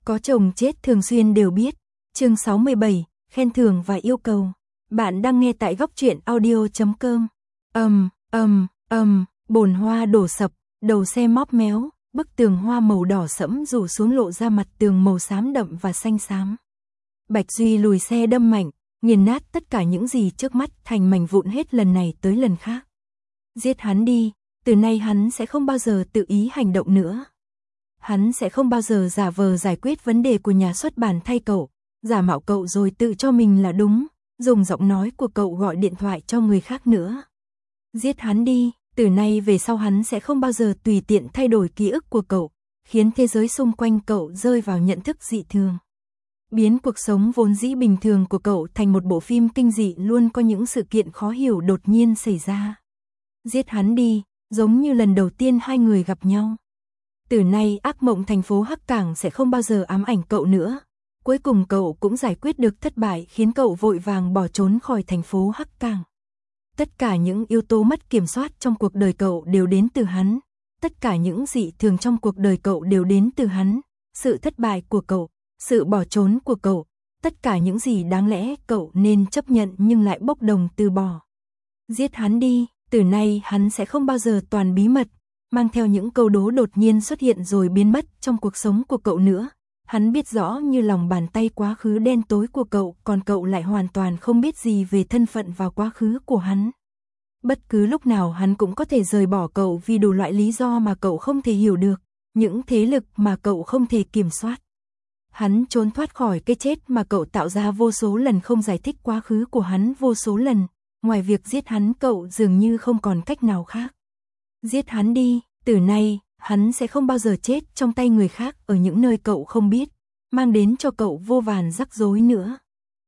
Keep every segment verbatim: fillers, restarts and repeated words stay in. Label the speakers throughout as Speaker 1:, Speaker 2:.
Speaker 1: Có chồng chết thường xuyên đều biết. Chương sáu mươi bảy, khen thưởng và yêu cầu. Bạn đang nghe tại góc truyện audio chấm com. Ầm, ầm, ầm, bồn hoa đổ sập, đầu xe móp méo, bức tường hoa màu đỏ sẫm rủ xuống lộ ra mặt tường màu xám đậm và xanh xám. Bạch Duy lùi xe đâm mạnh, nghiền nát tất cả những gì trước mắt thành mảnh vụn hết lần này tới lần khác. Giết hắn đi, từ nay hắn sẽ không bao giờ tự ý hành động nữa. Hắn sẽ không bao giờ giả vờ giải quyết vấn đề của nhà xuất bản thay cậu, giả mạo cậu rồi tự cho mình là đúng, dùng giọng nói của cậu gọi điện thoại cho người khác nữa. Giết hắn đi, từ nay về sau hắn sẽ không bao giờ tùy tiện thay đổi ký ức của cậu, khiến thế giới xung quanh cậu rơi vào nhận thức dị thường. Biến cuộc sống vốn dĩ bình thường của cậu thành một bộ phim kinh dị luôn có những sự kiện khó hiểu đột nhiên xảy ra. Giết hắn đi, giống như lần đầu tiên hai người gặp nhau. Từ nay ác mộng thành phố Hắc Cảng sẽ không bao giờ ám ảnh cậu nữa. Cuối cùng cậu cũng giải quyết được thất bại khiến cậu vội vàng bỏ trốn khỏi thành phố Hắc Cảng. Tất cả những yếu tố mất kiểm soát trong cuộc đời cậu đều đến từ hắn. Tất cả những dị thường trong cuộc đời cậu đều đến từ hắn. Sự thất bại của cậu, sự bỏ trốn của cậu, tất cả những gì đáng lẽ cậu nên chấp nhận nhưng lại bốc đồng từ bỏ. Giết hắn đi, từ nay hắn sẽ không bao giờ toàn bí mật, mang theo những câu đố đột nhiên xuất hiện rồi biến mất trong cuộc sống của cậu nữa. Hắn biết rõ như lòng bàn tay quá khứ đen tối của cậu, còn cậu lại hoàn toàn không biết gì về thân phận và quá khứ của hắn. Bất cứ lúc nào hắn cũng có thể rời bỏ cậu vì đủ loại lý do mà cậu không thể hiểu được, những thế lực mà cậu không thể kiểm soát. Hắn trốn thoát khỏi cái chết mà cậu tạo ra vô số lần, không giải thích quá khứ của hắn vô số lần, ngoài việc giết hắn cậu dường như không còn cách nào khác. Giết hắn đi, từ nay, hắn sẽ không bao giờ chết trong tay người khác ở những nơi cậu không biết, mang đến cho cậu vô vàn rắc rối nữa.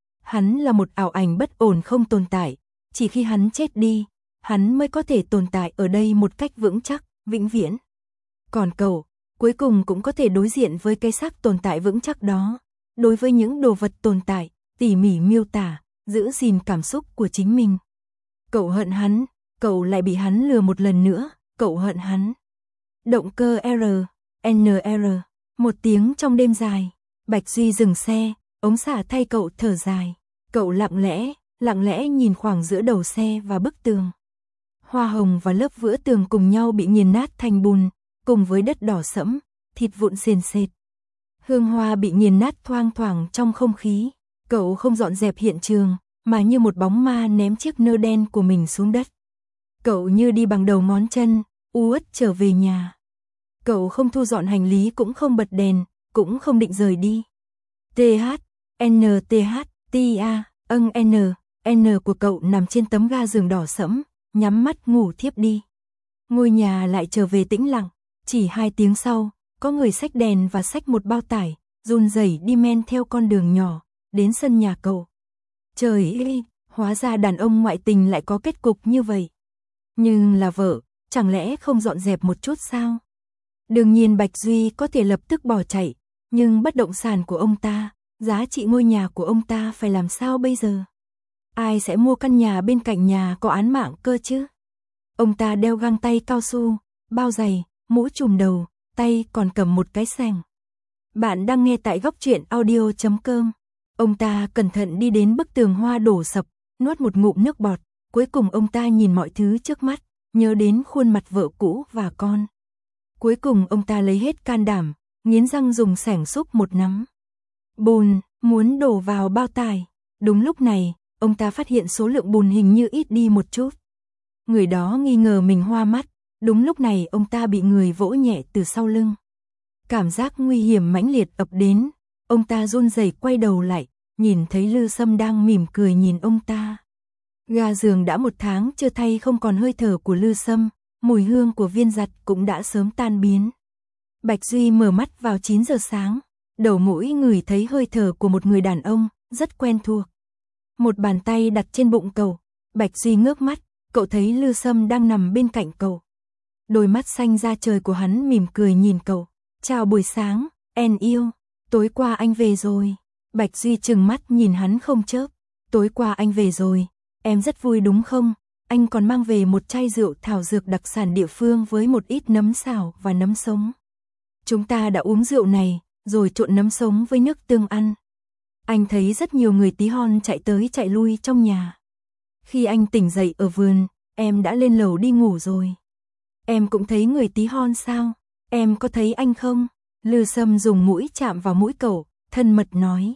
Speaker 1: Hắn là một ảo ảnh bất ổn không tồn tại, chỉ khi hắn chết đi, hắn mới có thể tồn tại ở đây một cách vững chắc, vĩnh viễn. Còn cậu, cuối cùng cũng có thể đối diện với cái xác tồn tại vững chắc đó, đối với những đồ vật tồn tại, tỉ mỉ miêu tả, giữ gìn cảm xúc của chính mình. Cậu hận hắn, cậu lại bị hắn lừa một lần nữa, cậu hận hắn. Động cơ R, N R, một tiếng trong đêm dài, Bạch Duy dừng xe, ống xả thay cậu thở dài. Cậu lặng lẽ, lặng lẽ nhìn khoảng giữa đầu xe và bức tường. Hoa hồng và lớp vữa tường cùng nhau bị nghiền nát thành bùn, cùng với đất đỏ sẫm, thịt vụn sền sệt. Hương hoa bị nghiền nát thoang thoảng trong không khí. Cậu không dọn dẹp hiện trường, mà như một bóng ma ném chiếc nơ đen của mình xuống đất. Cậu như đi bằng đầu ngón chân, uất trở về nhà. Cậu không thu dọn hành lý, cũng không bật đèn, cũng không định rời đi. T H, N T H, T A, âng N, N của cậu nằm trên tấm ga giường đỏ sẫm, nhắm mắt ngủ thiếp đi. Ngôi nhà lại trở về tĩnh lặng, chỉ hai tiếng sau, có người xách đèn và xách một bao tải, run rẩy đi men theo con đường nhỏ, đến sân nhà cậu. Trời ơi, hóa ra đàn ông ngoại tình lại có kết cục như vậy. Nhưng là vợ, chẳng lẽ không dọn dẹp một chút sao? Đương nhiên Bạch Duy có thể lập tức bỏ chạy, nhưng bất động sản của ông ta, giá trị ngôi nhà của ông ta phải làm sao bây giờ? Ai sẽ mua căn nhà bên cạnh nhà có án mạng cơ chứ? Ông ta đeo găng tay cao su, bao giày, mũ trùm đầu, tay còn cầm một cái xẻng. Bạn đang nghe tại góc truyện audio chấm com. Ông ta cẩn thận đi đến bức tường hoa đổ sập, nuốt một ngụm nước bọt, cuối cùng ông ta nhìn mọi thứ trước mắt, nhớ đến khuôn mặt vợ cũ và con. Cuối cùng ông ta lấy hết can đảm, nghiến răng dùng xẻng xúc một nắm bùn, muốn đổ vào bao tải. Đúng lúc này, ông ta phát hiện số lượng bùn hình như ít đi một chút. Người đó nghi ngờ mình hoa mắt, đúng lúc này ông ta bị người vỗ nhẹ từ sau lưng. Cảm giác nguy hiểm mãnh liệt ập đến, ông ta run rẩy quay đầu lại, nhìn thấy Lư Sâm đang mỉm cười nhìn ông ta. Ga giường đã một tháng chưa thay không còn hơi thở của Lư Sâm, mùi hương của viên giặt cũng đã sớm tan biến. Bạch Duy mở mắt vào chín giờ sáng, đầu mũi ngửi thấy hơi thở của một người đàn ông, rất quen thuộc. Một bàn tay đặt trên bụng cậu, Bạch Duy ngước mắt, cậu thấy Lư Sâm đang nằm bên cạnh cậu. Đôi mắt xanh da trời của hắn mỉm cười nhìn cậu. Chào buổi sáng, em yêu, tối qua anh về rồi. Bạch Duy trừng mắt nhìn hắn không chớp. Tối qua anh về rồi, em rất vui đúng không? Anh còn mang về một chai rượu thảo dược đặc sản địa phương với một ít nấm xào và nấm sống. Chúng ta đã uống rượu này, rồi trộn nấm sống với nước tương ăn. Anh thấy rất nhiều người tí hon chạy tới chạy lui trong nhà. Khi anh tỉnh dậy ở vườn, em đã lên lầu đi ngủ rồi. Em cũng thấy người tí hon sao? Em có thấy anh không? Lư Sâm dùng mũi chạm vào mũi cậu, thân mật nói.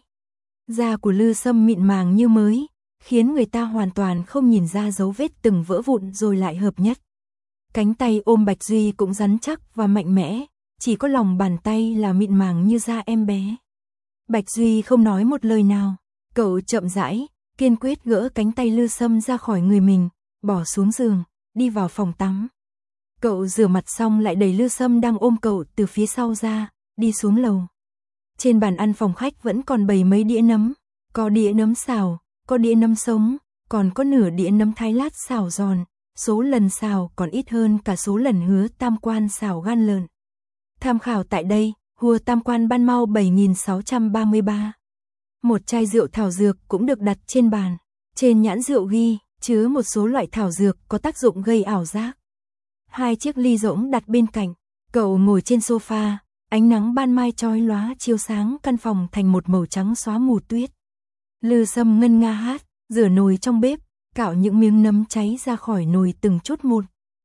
Speaker 1: Da của Lư Sâm mịn màng như mới, khiến người ta hoàn toàn không nhìn ra dấu vết từng vỡ vụn rồi lại hợp nhất. Cánh tay ôm Bạch Duy cũng rắn chắc và mạnh mẽ, chỉ có lòng bàn tay là mịn màng như da em bé. Bạch Duy không nói một lời nào, cậu chậm rãi, kiên quyết gỡ cánh tay Lư Sâm ra khỏi người mình, bỏ xuống giường, đi vào phòng tắm. Cậu rửa mặt xong lại đẩy Lư Sâm đang ôm cậu từ phía sau ra, đi xuống lầu. Trên bàn ăn phòng khách vẫn còn bày mấy đĩa nấm, có đĩa nấm xào, có đĩa nấm sống, còn có nửa đĩa nấm thái lát xào giòn, số lần xào còn ít hơn cả số lần Hứa Tam Quan xào gan lợn. Tham khảo tại đây, Hùa Tam Quan Ban Mau bảy nghìn sáu trăm ba mươi ba. Một chai rượu thảo dược cũng được đặt trên bàn. Trên nhãn rượu ghi, chứa một số loại thảo dược có tác dụng gây ảo giác. Hai chiếc ly rỗng đặt bên cạnh. Cậu ngồi trên sofa, ánh nắng ban mai chói lóa chiếu sáng căn phòng thành một màu trắng xóa mù tuyết. Lư Sâm ngân nga hát, rửa nồi trong bếp, cạo những miếng nấm cháy ra khỏi nồi từng chút một.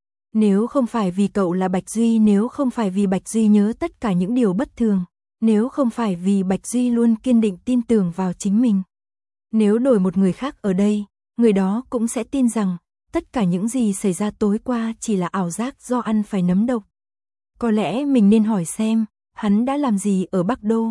Speaker 1: Nếu không phải vì cậu là Bạch Duy, nếu không phải vì Bạch Duy nhớ tất cả những điều bất thường, nếu không phải vì Bạch Duy luôn kiên định tin tưởng vào chính mình. Nếu đổi một người khác ở đây, người đó cũng sẽ tin rằng tất cả những gì xảy ra tối qua chỉ là ảo giác do ăn phải nấm độc. Có lẽ mình nên hỏi xem, hắn đã làm gì ở Bắc Đô.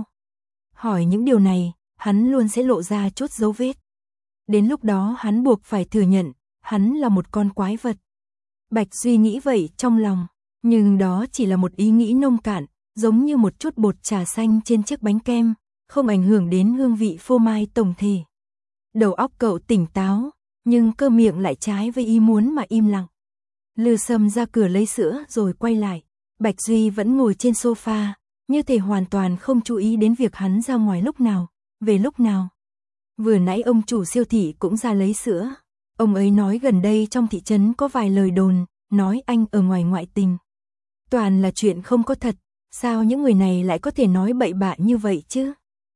Speaker 1: Hỏi những điều này, hắn luôn sẽ lộ ra chút dấu vết. Đến lúc đó hắn buộc phải thừa nhận, hắn là một con quái vật. Bạch Duy nghĩ vậy trong lòng, nhưng đó chỉ là một ý nghĩ nông cạn, giống như một chút bột trà xanh trên chiếc bánh kem, không ảnh hưởng đến hương vị phô mai tổng thể. Đầu óc cậu tỉnh táo, nhưng cơ miệng lại trái với ý muốn mà im lặng. Lư Sâm ra cửa lấy sữa rồi quay lại. Bạch Duy vẫn ngồi trên sofa, như thể hoàn toàn không chú ý đến việc hắn ra ngoài lúc nào, về lúc nào. Vừa nãy ông chủ siêu thị cũng ra lấy sữa. Ông ấy nói gần đây trong thị trấn có vài lời đồn, nói anh ở ngoài ngoại tình. Toàn là chuyện không có thật, sao những người này lại có thể nói bậy bạ như vậy chứ?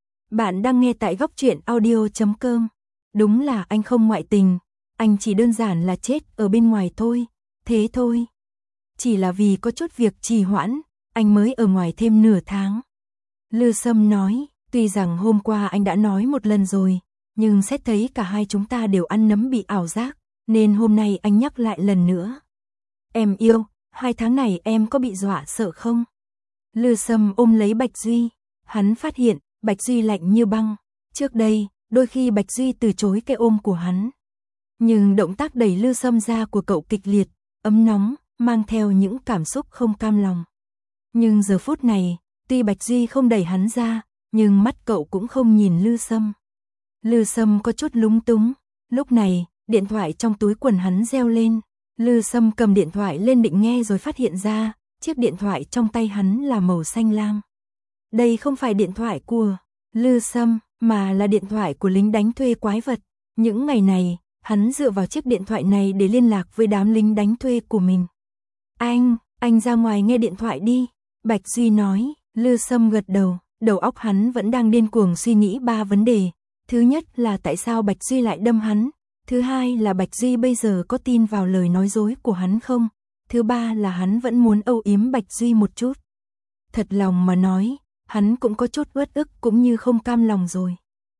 Speaker 1: Bạn đang nghe tại góc truyện audio chấm com. Đúng là anh không ngoại tình, anh chỉ đơn giản là chết ở bên ngoài thôi, thế thôi. Chỉ là vì có chút việc trì hoãn, anh mới ở ngoài thêm nửa tháng. Lư Sâm nói, tuy rằng hôm qua anh đã nói một lần rồi, nhưng xét thấy cả hai chúng ta đều ăn nấm bị ảo giác, nên hôm nay anh nhắc lại lần nữa. Em yêu, hai tháng này em có bị dọa sợ không? Lư Sâm ôm lấy Bạch Duy, hắn phát hiện Bạch Duy lạnh như băng. Trước đây, đôi khi Bạch Duy từ chối cái ôm của hắn. Nhưng động tác đẩy Lư Sâm ra của cậu kịch liệt, ấm nóng, mang theo những cảm xúc không cam lòng. Nhưng giờ phút này, tuy Bạch Duy không đẩy hắn ra, nhưng mắt cậu cũng không nhìn Lư Sâm. Lư Sâm có chút lúng túng. Lúc này, điện thoại trong túi quần hắn reo lên. Lư Sâm cầm điện thoại lên định nghe rồi phát hiện ra, chiếc điện thoại trong tay hắn là màu xanh lam. Đây không phải điện thoại của Lư Sâm, mà là điện thoại của lính đánh thuê quái vật. Những ngày này, hắn dựa vào chiếc điện thoại này để liên lạc với đám lính đánh thuê của mình. Anh, anh ra ngoài nghe điện thoại đi, Bạch Duy nói. Lư Sâm gật đầu, đầu óc hắn vẫn đang điên cuồng suy nghĩ ba vấn đề. Thứ nhất là tại sao Bạch Duy lại đâm hắn. Thứ hai là Bạch Duy bây giờ có tin vào lời nói dối của hắn không? Thứ ba là hắn vẫn muốn âu yếm Bạch Duy một chút. Thật lòng mà nói, hắn cũng có chút uất ức cũng như không cam lòng rồi.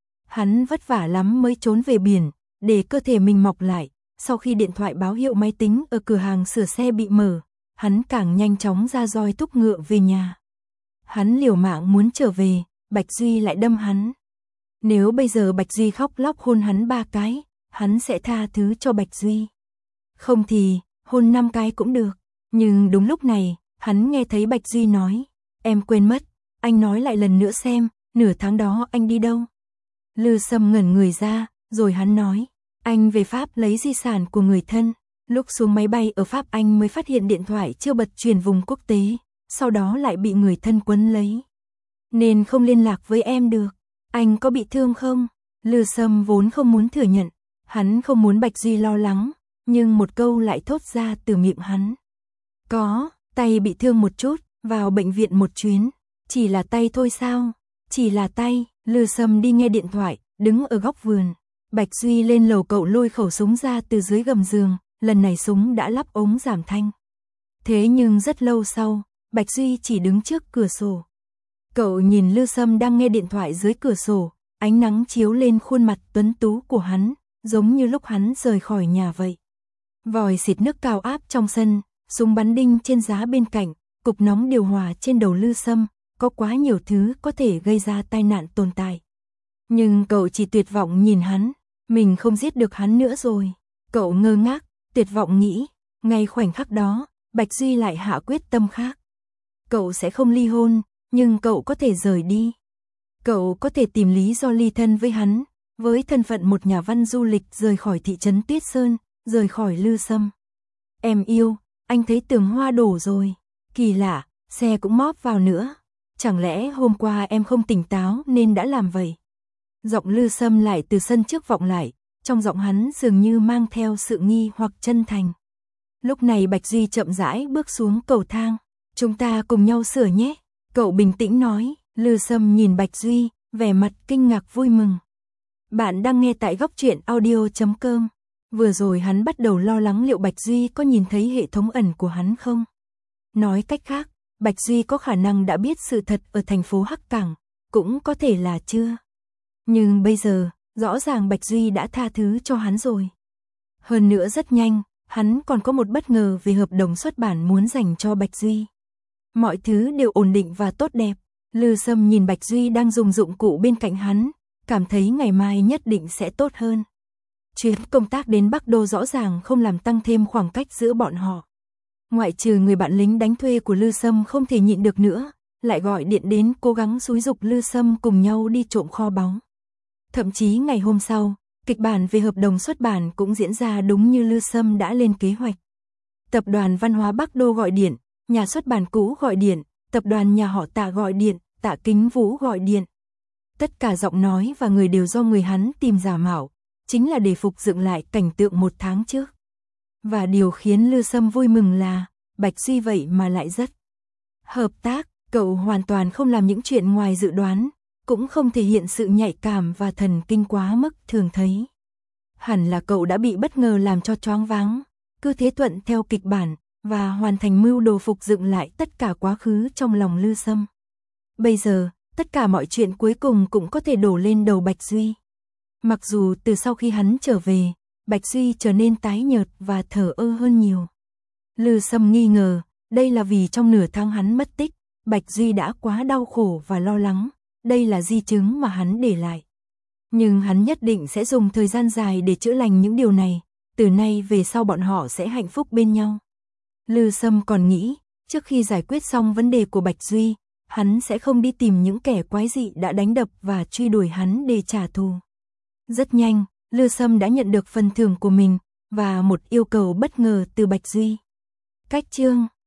Speaker 1: Hắn vất vả lắm mới trốn về biển, để cơ thể mình mọc lại. Sau khi điện thoại báo hiệu máy tính ở cửa hàng sửa xe bị mở, hắn càng nhanh chóng ra roi thúc ngựa về nhà. Hắn liều mạng muốn trở về, Bạch Duy lại đâm hắn. Nếu bây giờ Bạch Duy khóc lóc hôn hắn ba cái, hắn sẽ tha thứ cho Bạch Duy. Không thì, hôn năm cái cũng được. Nhưng đúng lúc này, hắn nghe thấy Bạch Duy nói, em quên mất, anh nói lại lần nữa xem, nửa tháng đó anh đi đâu? Lư Sâm ngẩn người ra, rồi hắn nói, anh về Pháp lấy di sản của người thân. Lúc xuống máy bay ở Pháp anh mới phát hiện điện thoại chưa bật truyền vùng quốc tế, sau đó lại bị người thân quấn lấy. Nên không liên lạc với em được. Anh có bị thương không? Lư Sâm vốn không muốn thừa nhận, hắn không muốn Bạch Duy lo lắng, nhưng một câu lại thốt ra từ miệng hắn. Có, tay bị thương một chút, vào bệnh viện một chuyến. Chỉ là tay thôi sao? Chỉ là tay. Lư Sâm đi nghe điện thoại, đứng ở góc vườn. Bạch Duy lên lầu, cậu lôi khẩu súng ra từ dưới gầm giường, lần này súng đã lắp ống giảm thanh. Thế nhưng rất lâu sau, Bạch Duy chỉ đứng trước cửa sổ. Cậu nhìn Lư Sâm đang nghe điện thoại dưới cửa sổ, ánh nắng chiếu lên khuôn mặt tuấn tú của hắn, giống như lúc hắn rời khỏi nhà vậy. Vòi xịt nước cao áp trong sân, súng bắn đinh trên giá bên cạnh, cục nóng điều hòa trên đầu Lư Sâm, có quá nhiều thứ có thể gây ra tai nạn tồn tại. Nhưng cậu chỉ tuyệt vọng nhìn hắn, mình không giết được hắn nữa rồi. Cậu ngơ ngác, tuyệt vọng nghĩ, ngay khoảnh khắc đó, Bạch Duy lại hạ quyết tâm khác. Cậu sẽ không ly hôn, nhưng cậu có thể rời đi. Cậu có thể tìm lý do ly thân với hắn, với thân phận một nhà văn du lịch rời khỏi thị trấn Tuyết Sơn, rời khỏi Lư Sâm. Em yêu, anh thấy tường hoa đổ rồi. Kỳ lạ, xe cũng móp vào nữa. Chẳng lẽ hôm qua em không tỉnh táo nên đã làm vậy? Giọng Lư Sâm lại từ sân trước vọng lại, trong giọng hắn dường như mang theo sự nghi hoặc chân thành. Lúc này Bạch Duy chậm rãi bước xuống cầu thang. Chúng ta cùng nhau sửa nhé. Cậu bình tĩnh nói. Lư Sâm nhìn Bạch Duy, vẻ mặt kinh ngạc vui mừng. Bạn đang nghe tại góc truyện audio chấm com. Vừa rồi hắn bắt đầu lo lắng liệu Bạch Duy có nhìn thấy hệ thống ẩn của hắn không? Nói cách khác, Bạch Duy có khả năng đã biết sự thật ở thành phố Hắc Cảng, cũng có thể là chưa. Nhưng bây giờ, rõ ràng Bạch Duy đã tha thứ cho hắn rồi. Hơn nữa rất nhanh, hắn còn có một bất ngờ về hợp đồng xuất bản muốn dành cho Bạch Duy. Mọi thứ đều ổn định và tốt đẹp. Lư Sâm nhìn Bạch Duy đang dùng dụng cụ bên cạnh hắn, cảm thấy ngày mai nhất định sẽ tốt hơn. Chuyến công tác đến Bắc Đô rõ ràng không làm tăng thêm khoảng cách giữa bọn họ. Ngoại trừ người bạn lính đánh thuê của Lư Sâm không thể nhịn được nữa, lại gọi điện đến cố gắng xúi giục Lư Sâm cùng nhau đi trộm kho báu. Thậm chí ngày hôm sau, kịch bản về hợp đồng xuất bản cũng diễn ra đúng như Lư Sâm đã lên kế hoạch. Tập đoàn Văn hóa Bắc Đô gọi điện, nhà xuất bản cũ gọi điện, tập đoàn nhà họ Tạ gọi điện, Tạ Kính Vũ gọi điện. Tất cả giọng nói và người đều do người hắn tìm giả mạo, chính là để phục dựng lại cảnh tượng một tháng trước. Và điều khiến Lư Sâm vui mừng là, Bạch Duy vậy mà lại rất hợp tác, cậu hoàn toàn không làm những chuyện ngoài dự đoán, cũng không thể hiện sự nhạy cảm và thần kinh quá mức thường thấy. Hẳn là cậu đã bị bất ngờ làm cho choáng váng, cứ thế thuận theo kịch bản, và hoàn thành mưu đồ phục dựng lại tất cả quá khứ trong lòng Lư Sâm. Bây giờ, tất cả mọi chuyện cuối cùng cũng có thể đổ lên đầu Bạch Duy. Mặc dù từ sau khi hắn trở về, Bạch Duy trở nên tái nhợt và thờ ơ hơn nhiều. Lư Sâm nghi ngờ, đây là vì trong nửa tháng hắn mất tích, Bạch Duy đã quá đau khổ và lo lắng, đây là di chứng mà hắn để lại. Nhưng hắn nhất định sẽ dùng thời gian dài để chữa lành những điều này, từ nay về sau bọn họ sẽ hạnh phúc bên nhau. Lư Sâm còn nghĩ, trước khi giải quyết xong vấn đề của Bạch Duy, hắn sẽ không đi tìm những kẻ quái dị đã đánh đập và truy đuổi hắn để trả thù. Rất nhanh, Lư Sâm đã nhận được phần thưởng của mình, và một yêu cầu bất ngờ từ Bạch Duy. Cách chương